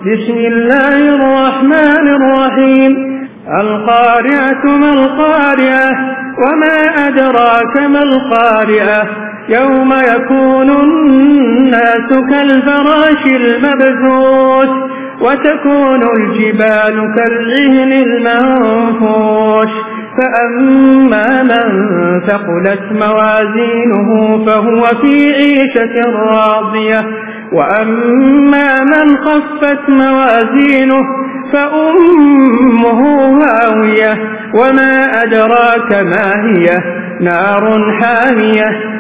بسم الله الرحمن الرحيم القارعة ما القارعة وما أدراك ما القارعة يوم يكون الناس كالفراش المبثوث وتكون الجبال كالعهن المنفوش فأما من ثقلت موازينه فهو في عيشة راضية وأما من خفت موازينه فأمه هاوية وما أدراك ما هي نار حامية